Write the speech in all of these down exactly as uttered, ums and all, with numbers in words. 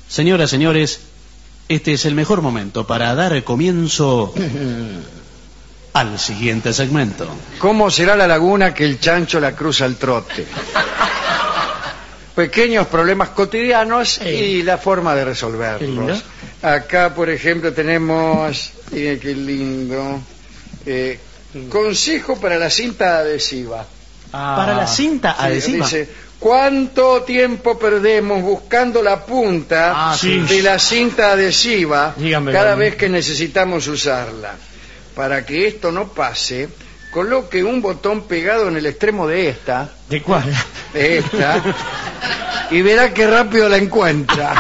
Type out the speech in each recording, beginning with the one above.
Señoras, señores, este es el mejor momento para dar comienzo al siguiente segmento. ¿Cómo será la laguna que el chancho la cruza al trote? Pequeños problemas cotidianos sí. Y la forma de resolverlos. Acá, por ejemplo, tenemos... Miren qué lindo. Eh, consejo para la cinta adhesiva. Ah, para la cinta sí, adhesiva. Dice, ¿cuánto tiempo perdemos buscando la punta ah, sí. de la cinta adhesiva Dígame, cada vez que necesitamos usarla? Para que esto no pase, coloque un botón pegado en el extremo de esta. ¿De cuál? De esta. Y verá qué rápido la encuentra.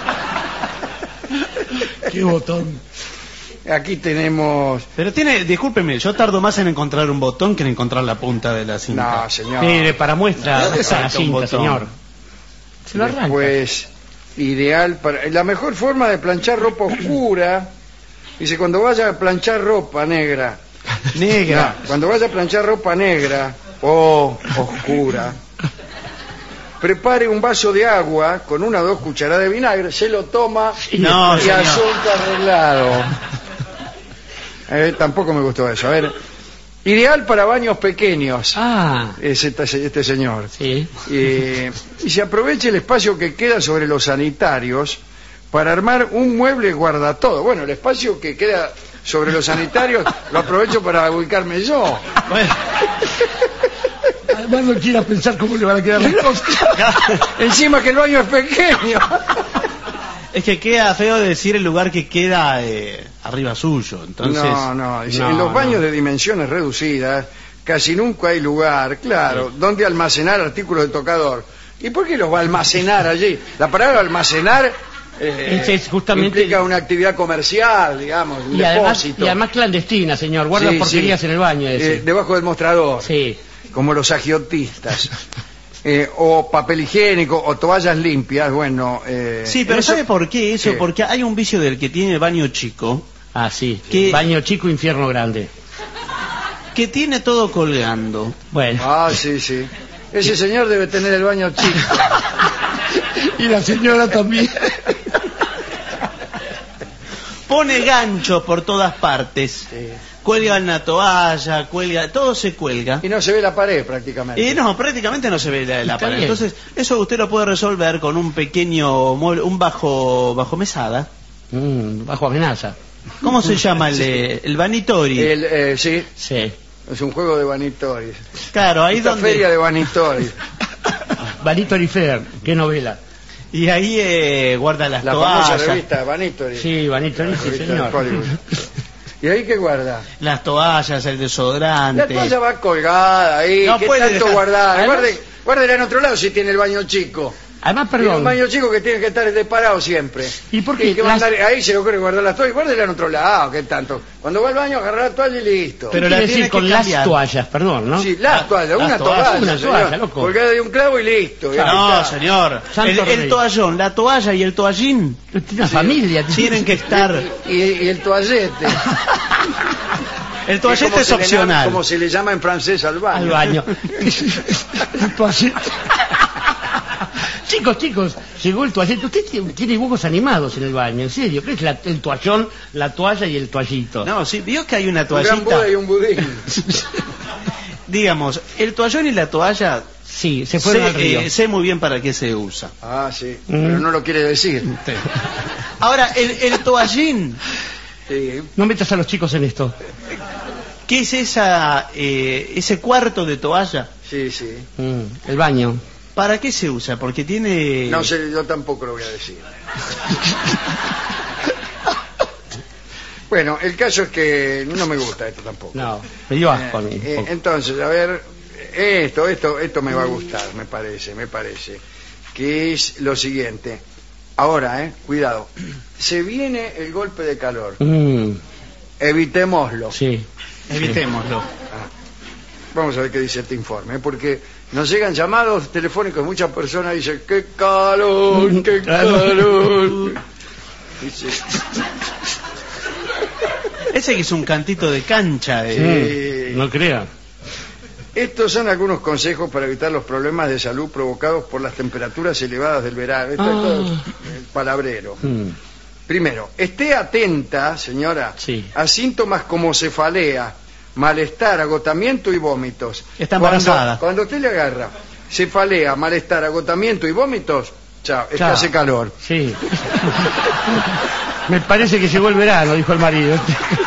¿Qué botón? Aquí tenemos... Pero tiene, discúlpeme, yo tardo más en encontrar un botón que en encontrar la punta de la cinta. No, señor. Mire, para muestra, no, para la cinta, señor. Se lo arranca. Pues, ideal para... La mejor forma de planchar ropa oscura... Dice, cuando vaya a planchar ropa negra... Negra. No, cuando vaya a planchar ropa negra o oscura... Prepare un vaso de agua con una o dos cucharadas de vinagre, se lo toma no, y señor. asunto arreglado. Eh, tampoco me gustó eso. A ver, ideal para baños pequeños. Ah. Es este, este señor. Sí. Eh, y se aproveche el espacio que queda sobre los sanitarios para armar un mueble guardatodo. Bueno, el espacio que queda sobre los sanitarios lo aprovecho para ubicarme yo. Bueno. Además no quiera pensar cómo le van a quedar las cosas. Encima que el baño es pequeño. Es que queda feo decir el lugar que queda eh, arriba suyo. Entonces, no, no, dice, no, en los baños no. de dimensiones reducidas casi nunca hay lugar, claro, sí. donde almacenar artículos de tocador. ¿Y por qué los va a almacenar allí? La palabra almacenar eh, es justamente implica una actividad comercial, digamos, un y además, depósito. Y además clandestina, señor, guarda sí, porquerías sí. en el baño. Eh, debajo del mostrador. Sí. Como los agiotistas. Eh, o papel higiénico o toallas limpias, bueno... Eh, sí, pero eso... ¿sabe por qué eso? ¿Qué? Porque hay un vicio del que tiene baño chico. Ah, sí, que... baño chico, infierno grande. Que tiene todo colgando. Bueno. Ah, sí, sí. Ese señor debe tener el baño chico. Y la señora también. Pone ganchos por todas partes. Sí. Cuelga una toalla, cuelga, todo se cuelga. Y no se ve la pared prácticamente. Y no, prácticamente no se ve la, la pared. Bien. Entonces, eso usted lo puede resolver con un pequeño mueble, un bajo bajo mesada. Mm, bajo amenaza. ¿Cómo se llama el, el vanitori? El, eh, sí. Sí. Es un juego de vanitori. Claro, ahí Esta donde... feria de vanitori. Vanitori Fair, qué novela. Y ahí eh, guarda las la toallas. La famosa revista Vanitori. Sí, Vanitori, sí, señor. ¿Y ahí qué guarda? Las toallas, el desodorante. La toalla va colgada ahí. No ¿Qué puede tanto dejar... guardar? Además... Guarde, guárdela en otro lado si tiene el baño chico. Además, Tiene perdón. un baño chico que tiene que estar desparado siempre. ¿Y por qué? Y que Las... mandar, ahí se le ocurre guardar las toallas. Guárdela en otro lado, ¿qué tanto? Cuando va al baño, agarra la toalla y listo. Pero la tiene con las toallas, perdón, ¿no? Sí, las toallas, una toalla, una toalla, loco. Colgada de un clavo y listo. Ya no, señor. El, el toallón, la toalla y el toallín. Tiene una sí. familia. Tienen que estar. Y, y el toallete. El toallete es, es opcional. Llama, como se le llama en francés al baño. Al baño. El toallete. Chicos, chicos, llegó el toallete. Usted tiene, tiene dibujos animados en el baño, en serio. ¿Qué es la, el toallón, la toalla y el toallito? No, sí, vio que hay una toallita. Un gran Buda y un budín. Digamos, el toallón y la toalla... Sí, se fueron sé, al río. Eh, sé muy bien para qué se usa. Ah, sí, mm. pero no lo quiere decir. Sí. Ahora, el, el toallín... Sí. No metas a los chicos en esto. ¿Qué es esa eh, ese cuarto de toalla? Sí, sí. Mm, el baño. ¿Para qué se usa? Porque tiene... No sé, yo tampoco lo voy a decir. Bueno, el caso es que no me gusta esto tampoco. No, me dio asco a mí. Eh, eh, entonces, a ver, esto, esto, esto me va a gustar, me parece, me parece. Que es lo siguiente. Ahora, eh, cuidado. Se viene el golpe de calor. Mm. Evitémoslo. Sí. Evitémoslo. Ah. Vamos a ver qué dice este informe, porque nos llegan llamados telefónicos, muchas personas dicen, ¡qué calor, qué calor! Dice... Ese que es un cantito de cancha. Eh. Sí, no crea. Estos son algunos consejos para evitar los problemas de salud provocados por las temperaturas elevadas del verano. Esto ah. es todo el palabrero. Mm. Primero, esté atenta, señora, sí. a síntomas como cefalea, malestar, agotamiento y vómitos. Está embarazada. Cuando, cuando usted le agarra cefalea, malestar, agotamiento y vómitos, chao, es que hace calor. Sí. Me parece que llegó el verano, dijo el marido.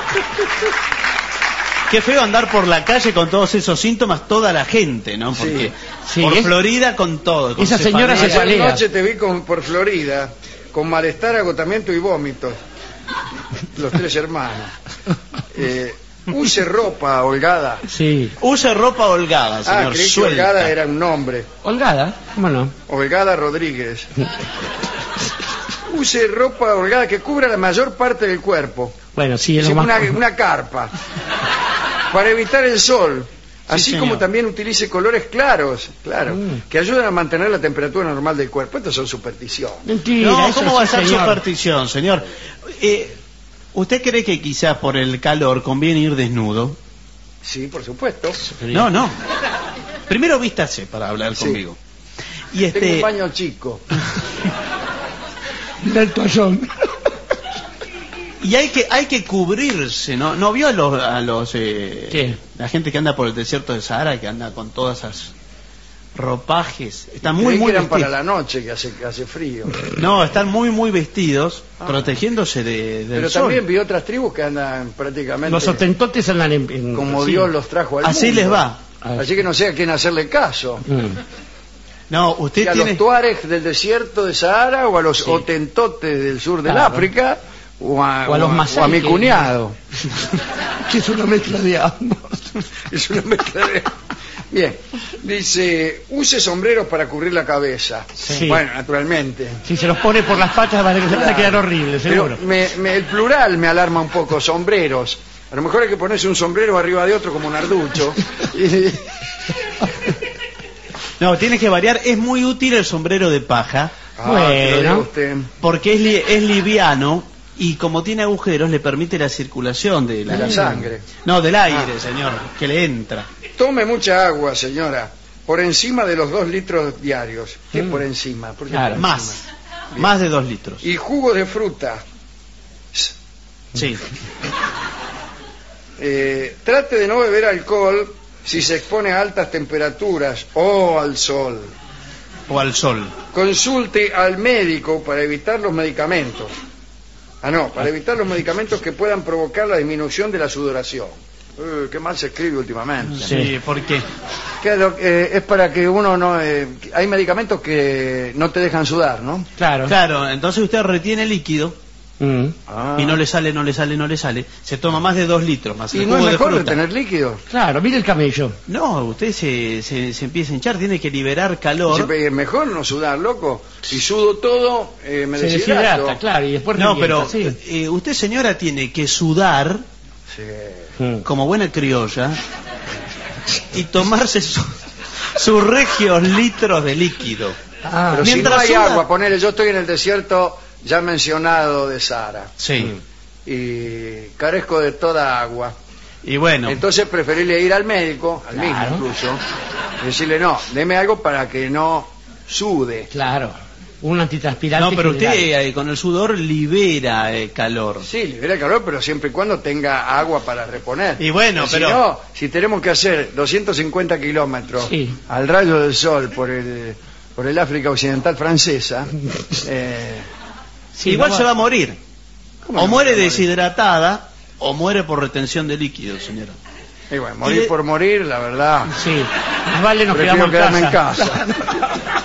Qué feo andar por la calle con todos esos síntomas, toda la gente, ¿no? Porque sí, por es... Florida con todo. Con esa señora se Ayer palea. noche te vi con, por Florida con malestar, agotamiento y vómitos. Los tres hermanos. Eh, use ropa holgada. Sí. Use ropa holgada, señor. Ah, creí que suelta. holgada era un nombre. ¿Holgada? ¿Cómo no? Holgada Rodríguez. Use ropa holgada que cubra la mayor parte del cuerpo. Bueno, sí, es Sí, lo más... una, una carpa. Para evitar el sol. Así señor. como también utilice colores claros, claro, Mm. que ayudan a mantener la temperatura normal del cuerpo. Estas son supersticiones. Mentira, No, eso ¿cómo va a sí, ser señor. superstición, señor? Eh, ¿Usted cree que quizás por el calor conviene ir desnudo? Sí, por supuesto. No, no. Primero vístase para hablar Sí. conmigo. Y Tengo un este, baño chico. Del toallón. y hay que hay que cubrirse, ¿no? ¿No vio a los a los eh, ¿Qué? la gente que anda por el desierto de Sahara, que anda con todas esas ropajes? Están muy Creí que muy eran para vestidos. la noche, que hace, que hace frío. No, están muy muy vestidos, Ah. protegiéndose de, del Pero sol. también vi otras tribus que andan prácticamente Los otentotes andan en... en- como sí. Dios los trajo al Así mundo. les va. Así que no sé a quién hacerle caso. Mm. No, usted Si a tiene los tuaregs del desierto de Sahara o a los Sí. otentotes del sur del Claro. África o a, O a los o masái o a mi que- cuñado. Que es una mezcla de ambos. Es una mezcla de... Bien, dice, use sombreros para cubrir la cabeza. Sí. Bueno, naturalmente. Si se los pone por las patas van a, van a quedar horribles, Pero seguro. me- me- el plural me alarma un poco, sombreros. A lo mejor hay que ponerse un sombrero arriba de otro como un arducho. Y- No, tiene que variar. Es muy útil el sombrero de paja Ah, que lo diga Bueno. usted. porque es, li- es liviano y como tiene agujeros le permite la circulación de la, De la sangre. No, del aire, Ah. señor, que le entra. Tome mucha agua, señora, por encima de los dos litros diarios. ¿Qué Mm. por encima? ¿Por qué Claro. por Más, encima? más de dos litros. Y jugo de fruta. Sí. Eh, trate de no beber alcohol si se expone a altas temperaturas o al sol. O al sol. Consulte al médico para evitar los medicamentos. Ah, no, para evitar los medicamentos que puedan provocar la disminución de la sudoración. Eh, qué mal se escribe últimamente. Sí, ¿por qué? Que lo- eh, es para que uno no... eh, hay medicamentos que no te dejan sudar, ¿no? Claro. Claro, entonces usted retiene líquido Mm. Ah. y no le sale, no le sale, no le sale. Se toma más de dos litros más ¿Y el no es jugo de mejor fruta. retener líquidos? Claro, mire el camello. No, usted se, se, se empieza a hinchar, tiene que liberar calor. Siempre es mejor no sudar, loco. Si sudo todo, eh, me Se deshidrato. deshidrata, claro, y después No, revienta, pero sí. eh, usted, señora, tiene que sudar Sí. Mm. como buena criolla y tomarse su- sus regios litros de líquido. Ah, Pero si no mientras hay suda- agua, ponele, yo estoy en el desierto ya mencionado de Sahara Sí. y carezco de toda agua. Y bueno, Entonces preferible ir al médico, al mismo Claro. incluso, y decirle, no, deme algo para que no sude. claro. Un antitranspirante. no, pero usted general. eh, con el sudor libera eh, calor. Sí, libera el calor, pero siempre y cuando tenga agua para reponer. Y bueno, Si pero- no, si tenemos que hacer doscientos cincuenta kilómetros Sí. al rayo del sol por el, por el África Occidental francesa, eh, Sí, Igual no se va a morir. ¿cómo O no muere va a morir? deshidratada o muere por retención de líquidos, señora. Y bueno, morir Y de- por morir, la verdad, Sí. Más vale nos prefiero quedamos quedarme en en casa. casa.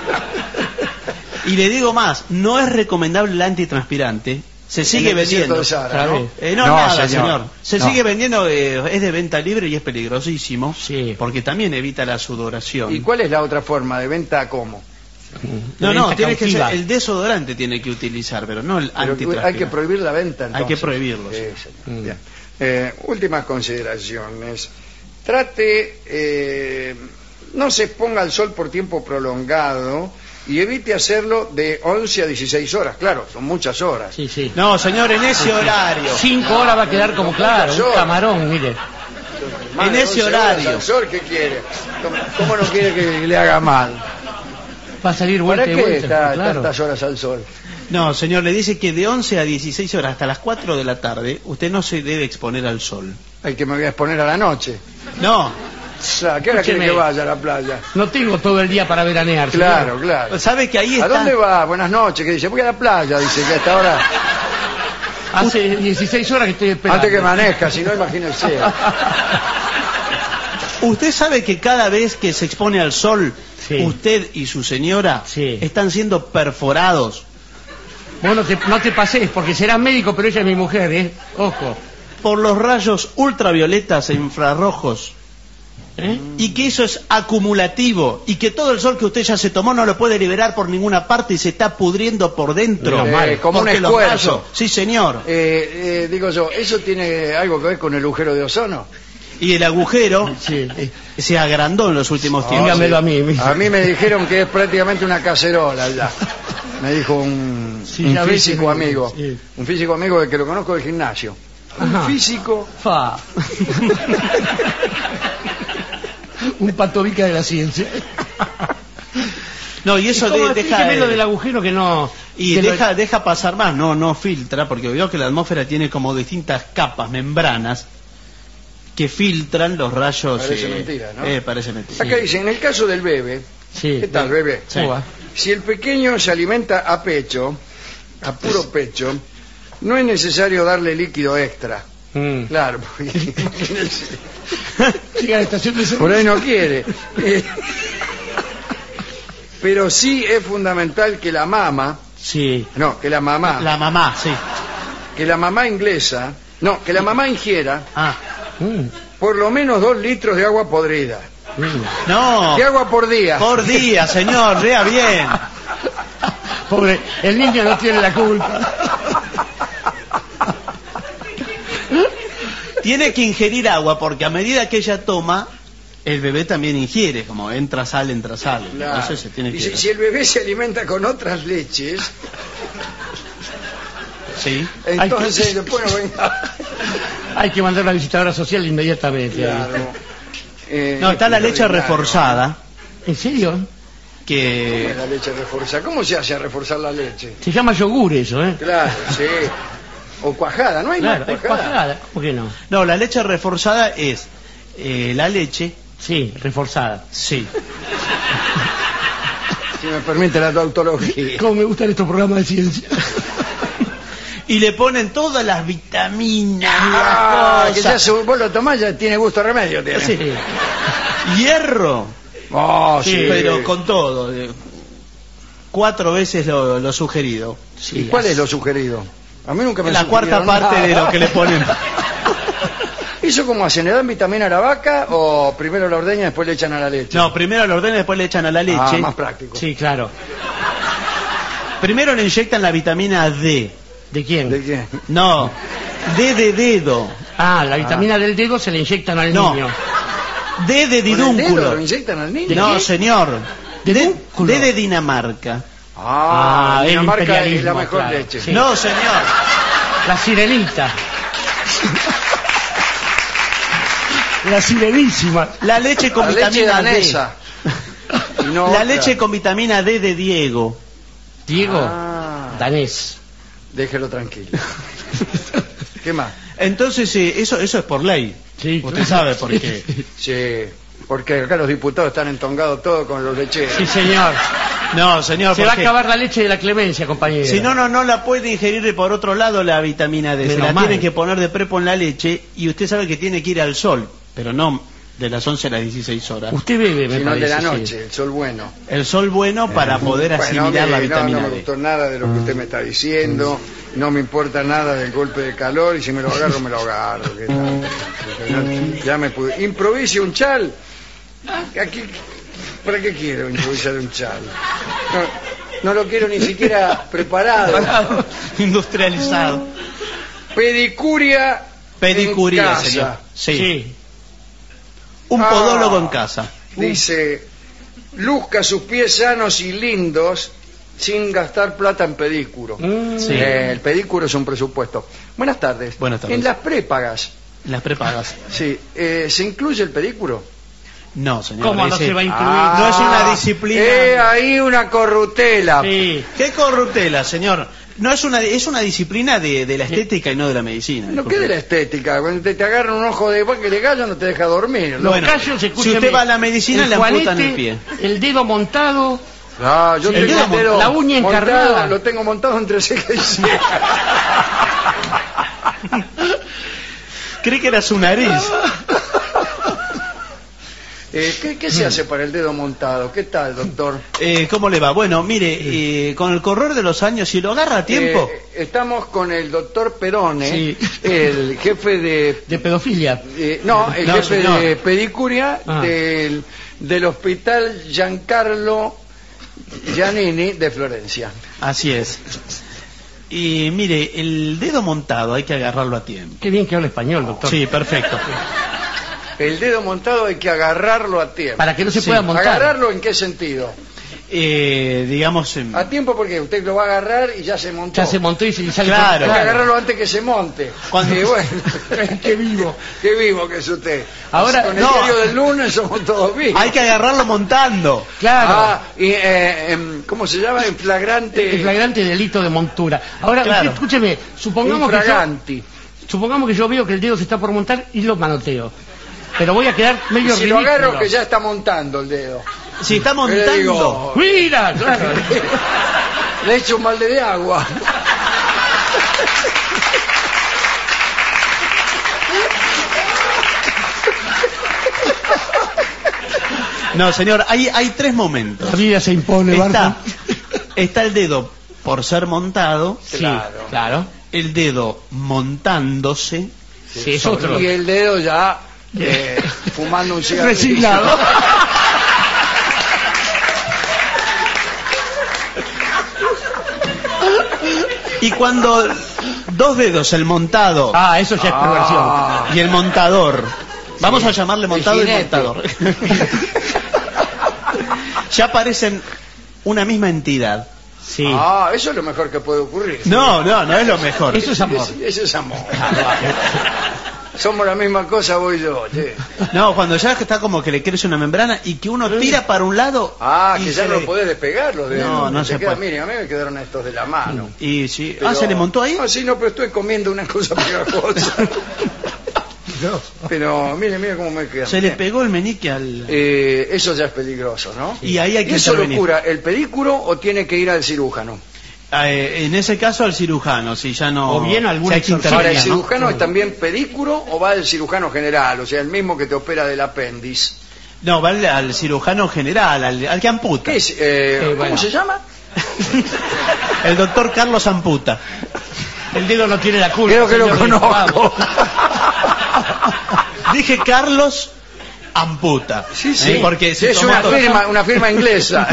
Y le digo más, no es recomendable el antitranspirante. Se sigue En el desierto vendiendo. de Sahara, Otra ¿no? vez. Eh, no, No, nada, señor. señor. Se No. sigue vendiendo, eh, es de venta libre y es peligrosísimo. Sí. Porque también evita la sudoración. ¿Y cuál es la otra forma de venta? ¿Cómo? No, De no, venta tiene que ser, cautiva. el desodorante tiene que utilizar, pero no el Pero antitranspirante. hay que prohibir la venta, entonces. Hay que prohibirlo, Sí, sí. señor. Mm. Bien. Eh, últimas consideraciones. Trate, eh, no se exponga al sol por tiempo prolongado y evite hacerlo de once a dieciséis horas. Claro, son muchas horas. Sí, sí. No, señor, en ese horario. Cinco horas va a quedar como claro, Muchas un horas. camarón, mire. Más en de ese once horas horario. al sol, ¿qué quiere? ¿Cómo, cómo no quiere que le haga mal? Va a salir vuelta ¿Para y qué vuelta. está claro. tantas horas al sol? No, señor, le dice que de once a dieciséis horas hasta las cuatro de la tarde usted no se debe exponer al sol. Hay que me voy a exponer a la noche. No, O sea, ¿a qué hora quiere Escúcheme. que vaya a la playa? No tengo todo el día para veranear. Claro, señor. claro. sabe que ahí ¿A está... dónde va? Buenas noches. Que dice, voy a la playa. Dice que hasta ahora, Hace dieciséis horas que estoy esperando. antes que maneja, si no, imagínese. Usted sabe que cada vez que se expone al sol, Sí. usted y su señora Sí. están siendo perforados Vos no te, no te pases, porque serás médico, pero ella es mi mujer, ¿eh? Ojo. por los rayos ultravioletas e infrarrojos. ¿Eh? Y que eso es acumulativo y que todo el sol que usted ya se tomó no lo puede liberar por ninguna parte y se está pudriendo por dentro. Eh, como un Porque los esfuerzo. rayos- Sí, señor. Eh, eh, digo yo, ¿eso tiene algo que ver con el agujero de ozono? Y el agujero Sí. eh, se agrandó en los últimos Ah, tiempos. Dígamelo a mí. mi- A mí me dijeron que es prácticamente una cacerola ya. Me dijo un, Sí, un ya ves físico que- amigo. sí. Un físico amigo que lo conozco del gimnasio. Un Ajá. físico. Fa. Un patobica de la ciencia. No, y eso ¿Y cómo? de- deja Explíqueme lo de- del agujero que no... y que lo- deja deja pasar más, no no filtra, porque veo que la atmósfera tiene como distintas capas, membranas que filtran los rayos. Parece eh, mentira, ¿no? Eh, parece mentira. Acá dice, en el caso del bebé, Sí. ¿qué tal, bebé? Sí. ¿Cómo va? Si el pequeño se alimenta a pecho, a puro pecho, no es necesario darle líquido extra. Mm. Claro, porque imagínense, Llega a la estación de por servicio. ahí no quiere. Eh, Pero sí es fundamental que la mama, Sí. no, que la mamá, La mamá, sí. que la mamá inglesa, no, que la mamá ingiera Ah, Mm. por lo menos dos litros de agua podrida. Mm. no. ¿Qué agua por día? Por día, señor, vea bien. Pobre, el niño no tiene la culpa. Tiene que ingerir agua porque a medida que ella toma, el bebé también ingiere, como entra, sale, entra, sale. Claro. Entonces se tiene Y que... si, si el bebé se alimenta con otras leches, Sí. entonces que- después no venga. Hay que mandar a la visitadora social inmediatamente. Claro. Eh, No, está la leche claro. reforzada, ¿En serio? ¿Cómo que... es la leche reforzada? ¿Cómo se hace a reforzar la leche? Se llama yogur eso, ¿eh? Claro, sí. O cuajada, ¿no hay Claro, más es cuajada? cuajada. ¿Cómo que no? No, la leche reforzada es eh, la leche, Sí, reforzada. sí, Si me permite la tautología. Cómo me gustan estos programas de ciencia. y le ponen todas las vitaminas, Ah, las que ya cosas, se- vos lo tomás, ya tiene gusto a remedio. Tiene. Sí. hierro, Oh, sí. Sí, pero con todo, eh, cuatro veces lo, lo sugerido. Sí, ¿Y cuál así. es lo sugerido? A mí nunca me La cuarta sugirieron parte nada. de lo que le ponen. ¿Eso cómo hacen? ¿Le dan vitamina a la vaca o primero la ordeñan y después le echan a la leche? No, primero lo ordenan, después le echan a la leche. Ah, más práctico. Sí, claro. Primero le inyectan la vitamina D. ¿De quién? ¿De qué? No, D de dedo. Ah, la vitamina del dedo se le inyectan al No. niño. D de ¿Con el dedo didúnculo. lo inyectan al niño? No, qué? señor. D, ¿Didúnculo? D de Dinamarca. Ah, Ah, el Dinamarca es la imperialismo, mejor claro. leche. Sí. No, señor. La sirenita. La sirenísima. La leche con La leche vitamina D. danesa. Y no La otra. leche con vitamina D de Diego. Diego, Ah, danés. déjelo tranquilo. ¿Qué más? Entonces, eh, eso eso es por ley. Sí, Usted claro. sabe por qué. Sí, porque acá los diputados están entongados todos con los lecheros. Sí, señor. No, señor, Se va a porque acabar la leche de la clemencia, compañero. si no, no, no la puede ingerir por otro lado la vitamina D. Se Menos la mal. tienen que poner de prepo en la leche y usted sabe que tiene que ir al sol, pero no de las once a las dieciséis horas. Usted bebe, me Sino parece. de la sí. noche, el sol bueno. El sol bueno para poder Bueno, asimilar la mire, no, vitamina no me D. gustó nada de lo que usted me está diciendo, no me importa nada del golpe de calor y si me lo agarro, me lo agarro. ¿Qué tal? Ya, ya me pude. Improvise un chal. Aquí, ¿para qué quiero improvisar un chal? No, no lo quiero ni siquiera preparado. Industrializado. Pedicuria. Pedicuría, en casa. señor. Sí. Sí. Un Ah. podólogo en casa. Dice, luzca sus pies sanos y lindos sin gastar plata en pedícuro. Mm. Sí. Eh, el pedícuro es un presupuesto. Buenas tardes. Buenas tardes. En las prépagas, Las prepagas. Sí. Eh, ¿Se incluye el pedicuro? No, señor. ¿Cómo no ese... se va a incluir? Ah, no es una disciplina. Eh, ahí una corrutela. Sí. ¿Qué corruptela, señor? No es una es una disciplina de, de la estética y no de la medicina. No, ¿qué de la estética? Cuando te, te agarran un ojo de que le gallo no te deja dormir. Los Bueno, callos, si escúcheme, usted va a la medicina, el le amputan juanete, el pie. El dedo montado. Ah, yo Sí, tengo el el dedo, dedo la uña montado, encarnada. lo tengo montado entre ceja y ceja. Creí que era su nariz. Eh, ¿qué, ¿Qué se hace para el dedo montado? ¿Qué tal, doctor? Eh, ¿Cómo le va? Bueno, mire, eh, con el correr de los años, si lo agarra a tiempo... Eh, estamos con el doctor Perone, Sí. el jefe de... De pedofilia. eh, no, el No, jefe señor. de pedicuria Ah. del, del hospital Giancarlo Giannini de Florencia. Así es. Y mire, el dedo montado hay que agarrarlo a tiempo. Qué bien que habla español, doctor. Sí, perfecto. El dedo montado hay que agarrarlo a tiempo. Para que no se Sí. pueda montar. ¿Agarrarlo en qué sentido? Eh, digamos... em, A tiempo porque usted lo va a agarrar y ya se montó. Ya se montó y se sale. Claro. Hay que agarrarlo antes que se monte. Cuando- Y bueno, Qué vivo. qué vivo que es usted. Ahora, con el no. diario del lunes somos todos vivos. hay que agarrarlo montando. Claro. Ah, y, eh, em, ¿cómo se llama? En flagrante. El flagrante delito de montura. Ahora, Claro. usted, escúcheme, supongamos que, yo, infraganti. supongamos que yo veo que el dedo se está por montar y lo manoteo. Pero voy a quedar medio Si lo ridículo. agarro que ya está montando el dedo. Si está ¿Qué le montando... digo? ¡Mira! Claro. Le echo un balde de agua. No, señor, hay, hay tres momentos. La vida se impone, Está, Barton. está el dedo por ser montado, Sí, Claro. claro. el dedo montándose, Sí, es otro. Y el dedo ya eh, fumando un cigarrillo. Resignado. y cuando dos dedos, el montado Ah, eso ya es perversión. Ah. y el montador, vamos a llamarle montado y jinete. montador, ya parecen una misma entidad. Sí. Ah, eso es lo mejor que puede ocurrir. No, no, no es lo mejor. Eso es amor. Ese, ese es amor. Somos la misma cosa, voy yo. Che. No, cuando ya está como que le crece una membrana y que uno tira para un lado. Ah, y que ya se no le- podés despegar los dedos. No, no Te se queda- puede. Mire, a mí me quedaron estos de la mano. Y sí. Pero- Ah, ¿se le montó ahí? Ah, sí, no, pero estoy comiendo una cosa pegajosa. Pero mire, mire cómo me queda. Se le pegó el meñique al... Eh, eso ya es peligroso, ¿no? Y ahí hay que ¿Y eso lo intervenir. cura el pedículo o tiene que ir al cirujano? Eh, en ese caso al cirujano, si ya no... O bien algún si hay que exorcismo. Ahora, ¿el intervenir, ¿no? cirujano es también pedículo o va al cirujano general? O sea, el mismo que te opera del apéndice. No, va al, al cirujano general, al, al que amputa. ¿Qué es? Eh, ¿Cómo bueno. se llama? El doctor Carlos Amputa. El dedo no tiene la culpa. Creo que lo señor conozco. Dije Carlos Amputa. Sí, sí. Eh, Porque se es tomó una todo- firma, una firma inglesa.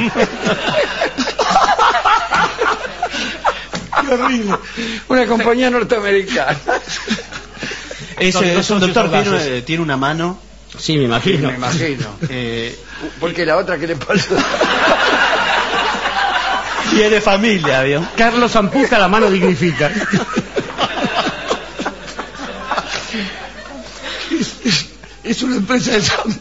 Qué horrible. Una compañía norteamericana. Ese Doctor es un doctor que Socios tiene, tiene una mano... Sí, me imagino. Me imagino. eh, Porque la otra que le pasó. y es de familia, ¿vio? Carlos Amputa, la mano dignifica. Es, es una empresa de San...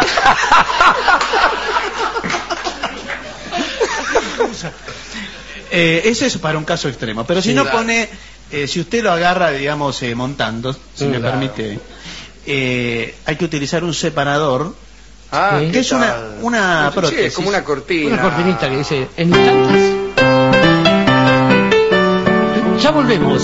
Eh, ese es para un caso extremo. Pero si Sí, no claro. pone... eh, si usted lo agarra, digamos, eh, montando, si me Claro. permite... eh, hay que utilizar un separador... Ah, Sí. ¿qué que es una, tal? una Sí, prótesis. es como una cortina. Una cortinita que dice, en instantes. Ya volvemos.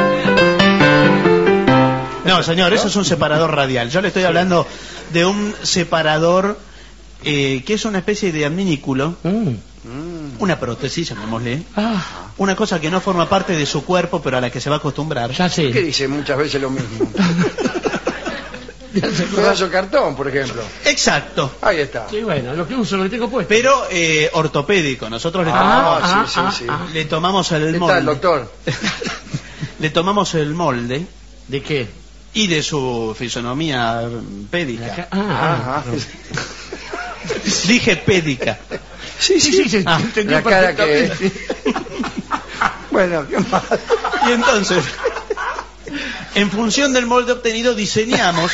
No, señor, eso es un separador radial. Yo le estoy hablando de un separador eh, que es una especie de adminículo, Mm. una prótesis, llamémosle, Ah, una cosa que no forma parte de su cuerpo, pero a la que se va a acostumbrar. ya sé. ¿Qué dice muchas veces lo mismo? Un pedazo de cartón, por ejemplo. Exacto, Ahí está. Sí, bueno, lo que uso, lo que tengo puesto. pero eh, ortopédico. Nosotros le Ah, tomamos, ah, sí, sí, ah, sí. ah. le tomamos el ¿Qué molde. tal, doctor? Le tomamos el molde ¿De qué? y de su fisonomía pédica. Acá- Ah, Ajá. Dije pédica. Sí, sí, sí, se Ah, entendió la cara que- perfectamente. Bueno, ¿qué más? Y entonces, En función del molde obtenido diseñamos...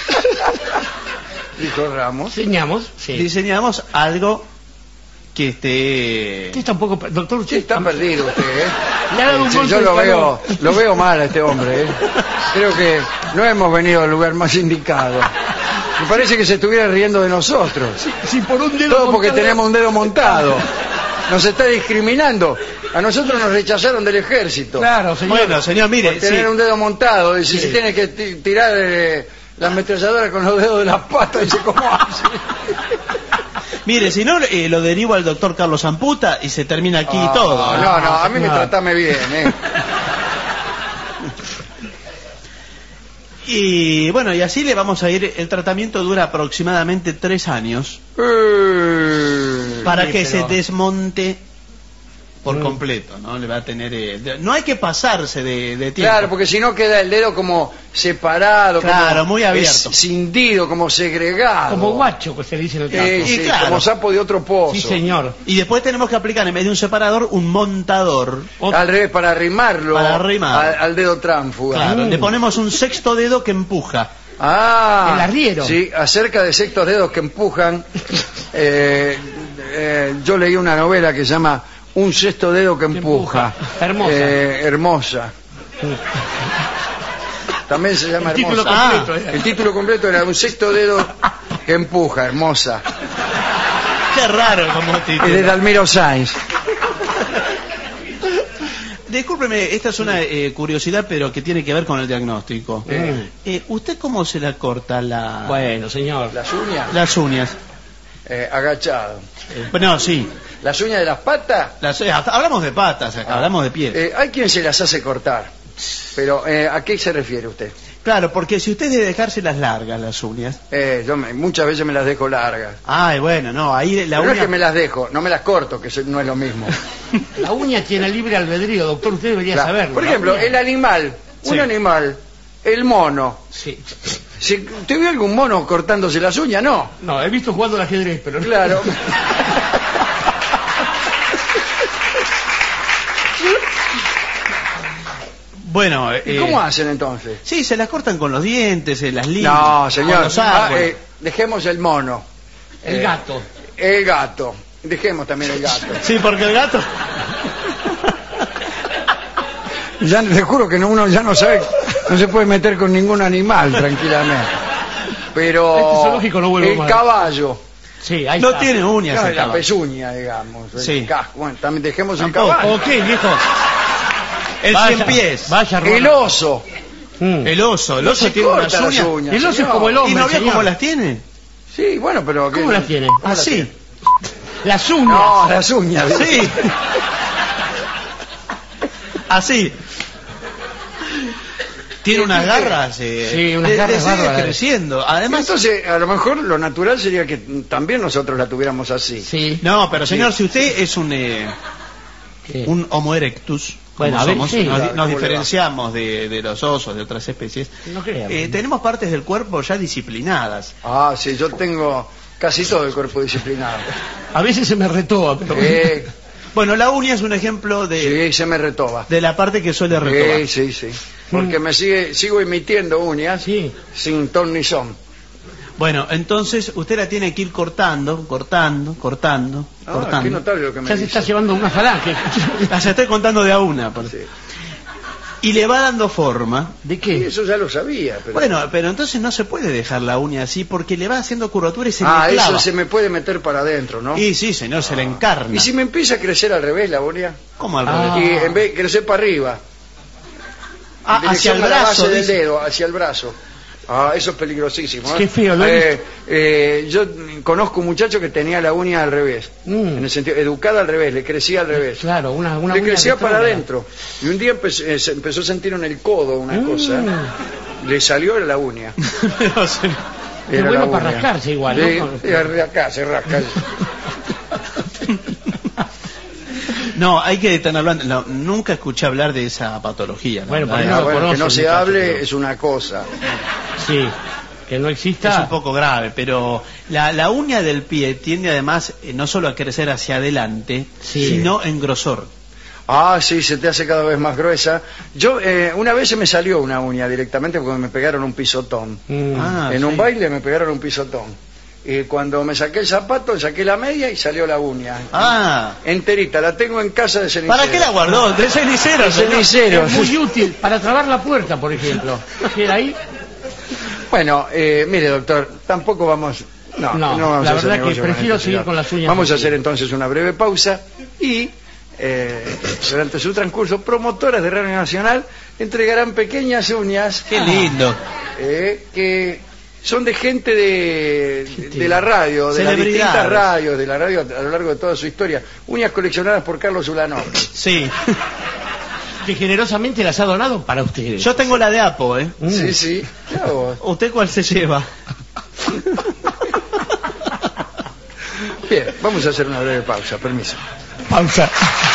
Dijo Ramos. Diseñamos, sí. Diseñamos algo que esté... Usted está un poco... Doctor, usted Sí, está perdido usted, ¿eh? Le ha dado un Sí, golpe yo de lo calor. veo, lo veo mal a este hombre, ¿eh? Creo que no hemos venido al lugar más indicado. Me parece que se estuviera riendo de nosotros. Sí, sí, por un dedo Todo porque montado. tenemos un dedo montado. Nos está discriminando. A nosotros nos rechazaron del ejército. Claro, señor. Bueno, señor, mire... Por tener sí. un dedo montado. Y si Sí. se tiene que ti- tirar eh, la ametralladora con los dedos de las patas, dice, ¿cómo hace? Mire, si no, eh, lo derivo al doctor Carlos Amputa y se termina aquí Ah, todo. No, no, a mí me No. tratame bien, ¿eh? Y bueno, y así le vamos a ir. El tratamiento dura aproximadamente tres años Eh, para sí, que pero- se desmonte por Mm. completo, ¿no? Le va a tener... eh, de- no hay que pasarse de, de tiempo. Claro, porque si no queda el dedo como separado, Claro, como muy abierto. es- cindido, como segregado. Como guacho, que se dice en el campo. Eh, Y sí, claro. como sapo de otro pozo. Sí, señor. Y después tenemos que aplicar, en vez de un separador, un montador. Ot- Al revés, para arrimarlo Para arrimar. al, al dedo tránfuga. Claro, Mm. le ponemos un sexto dedo que empuja. Ah, El arriero. Sí, acerca de sextos dedos que empujan. eh, eh, yo leí una novela que se llama Un sexto dedo que empuja. empuja. Hermosa. Eh, hermosa. También se llama El título hermosa. completo, Ah, eh. el título completo era Un sexto dedo que empuja, hermosa. Qué raro como Es de título. Dalmiro Sainz. Discúlpeme, esta es una eh, curiosidad, pero que tiene que ver con el diagnóstico. Eh. Eh, ¿Usted cómo se la corta la... Bueno, señor. Las uñas, las uñas? eh, agachado. Bueno, sí. Las uñas de las patas, Las, eh, hasta- hablamos de patas acá, hablamos de pies. eh, hay quien se las hace cortar. Pero, eh, ¿a qué se refiere usted? Claro, porque si usted debe dejárselas largas las uñas... Eh, yo me- muchas veces me las dejo largas. Ay, bueno, no, ahí la Pero no uña... es que me las dejo, no me las corto, que eso no es lo mismo. La uña tiene libre albedrío, doctor. Usted debería Claro. saberlo. Por La ejemplo, uña- el animal, un Sí. animal, el mono. Sí. Si, ¿Usted vio algún mono cortándose las uñas? No. No, he visto jugando al ajedrez, pero... no- Claro. Bueno, ¿Y eh, cómo hacen entonces? sí, se las cortan con los dientes, se las liman. No, con señor. los Ah, árboles. eh, dejemos el mono. El Eh, gato. El gato. Dejemos también el gato. Sí, porque el gato... Ya le juro que no- uno ya no sabe, no se puede meter con ningún animal tranquilamente. Pero Este zoológico no vuelvo el más. caballo, Sí, ahí No está. tiene uñas claro, el la caballo. pezuña, digamos, el Sí. casco. Bueno, también dejemos el Tampoco. caballo. Ok, viejo. El Vaya- cien pies. Vaya, El Ronald. oso. Mm. El oso, el No oso se tiene unas corta las uñas. uñas, El oso es señor. como el ¿Y hombre, no vio señor. cómo las tiene? Sí, bueno, pero... ¿Cómo las tiene? ¿Cómo las Así. tiene? Las uñas. No, las uñas. Sí. Así. Tiene unas garras. eh, Sí, unas de- garras de seguir bárbaras. creciendo. Además, Entonces, a lo mejor lo natural sería que también nosotros la tuviéramos así. Sí. no, pero señor, si usted es un eh, ¿Qué? un Homo erectus, Bueno, como a ver, somos, sí. nos, Claro, nos ¿cómo le va? diferenciamos de, de los osos, de otras especies. No creo. Eh, tenemos partes del cuerpo ya disciplinadas. Ah, sí, yo tengo casi todo el cuerpo disciplinado. A veces se me retoba, pero... Eh, Bueno, la uña es un ejemplo de, sí, se me retoba. de la parte que suele retobar. Sí, sí, sí. Porque me sigue, sigo emitiendo uñas Sí. sin ton ni son. Bueno, entonces usted la tiene que ir cortando, cortando, cortando, Ah, cortando. qué notable lo que me Ya se dice. está llevando una falange. Ah, se estoy contando de a una. por- Sí. Y le va dando forma. ¿De Sí, qué? eso ya lo sabía. Pero... Bueno, pero entonces no se puede dejar la uña así porque le va haciendo curvatura y se ah, le clava. eso se me puede meter para adentro, ¿no? Y sí, señor, se le encarna. ¿Y si me empieza a crecer al revés la uña? ¿Cómo al Ah. revés? Y en vez de crecer para arriba, Ah, en hacia dirección el a la brazo. base del dice. dedo, hacia el brazo. Ah, eso es peligrosísimo. ¿eh? Qué feo, lo he Eh, eh, Yo conozco un muchacho que tenía la uña al revés. Mm. En el sentido, educada al revés, le crecía al revés. Claro, una, una le uña crecía para retrógrada. adentro. Y un día empezó, eh, se empezó a sentir en el codo una Mm. cosa. Le salió la uña. Pero se- Es Era bueno la para uña. rascarse igual, ¿no? Sí, Con- sí, de acá se rasca. No, hay que tener hablando. no, nunca escuché hablar de esa patología. la Bueno, verdad. pero Ah, lo bueno, que conoce, no se muchacho, hable pero- es una cosa. Sí, que no Es exista... un poco grave, pero la, la uña del pie tiende además eh, no solo a crecer hacia adelante, Sí. sino en grosor. Ah, sí, se te hace cada vez más gruesa. Yo, eh, una vez se me salió una uña directamente porque me pegaron un pisotón. Mm. Ah, en sí. un baile me pegaron un pisotón. Y cuando me saqué el zapato, saqué la media y salió la uña. Ah. Enterita, la tengo en casa de cenicero. ¿Para qué la guardó? De cenicero. De cenicero. Es muy útil para trabar la puerta, por ejemplo. ¿Queda ahí? Bueno, eh, mire, doctor, tampoco vamos... No, no, no vamos la a hacer verdad que prefiero seguir con las uñas. Vamos a hacer entonces una breve pausa y... Eh, durante su transcurso, promotoras de Radio Nacional entregarán pequeñas uñas. ¡Qué lindo! Eh, que son de gente de, de, de la radio, de las distintas radios, de la radio a lo largo de toda su historia. Uñas coleccionadas por Carlos Ulanov. Sí. Que generosamente las ha donado para ustedes. Yo tengo la de Apo, ¿eh? Mm. Sí, sí. Claro. ¿Usted cuál se lleva? Bien, vamos a hacer una breve pausa, permiso. Pausa.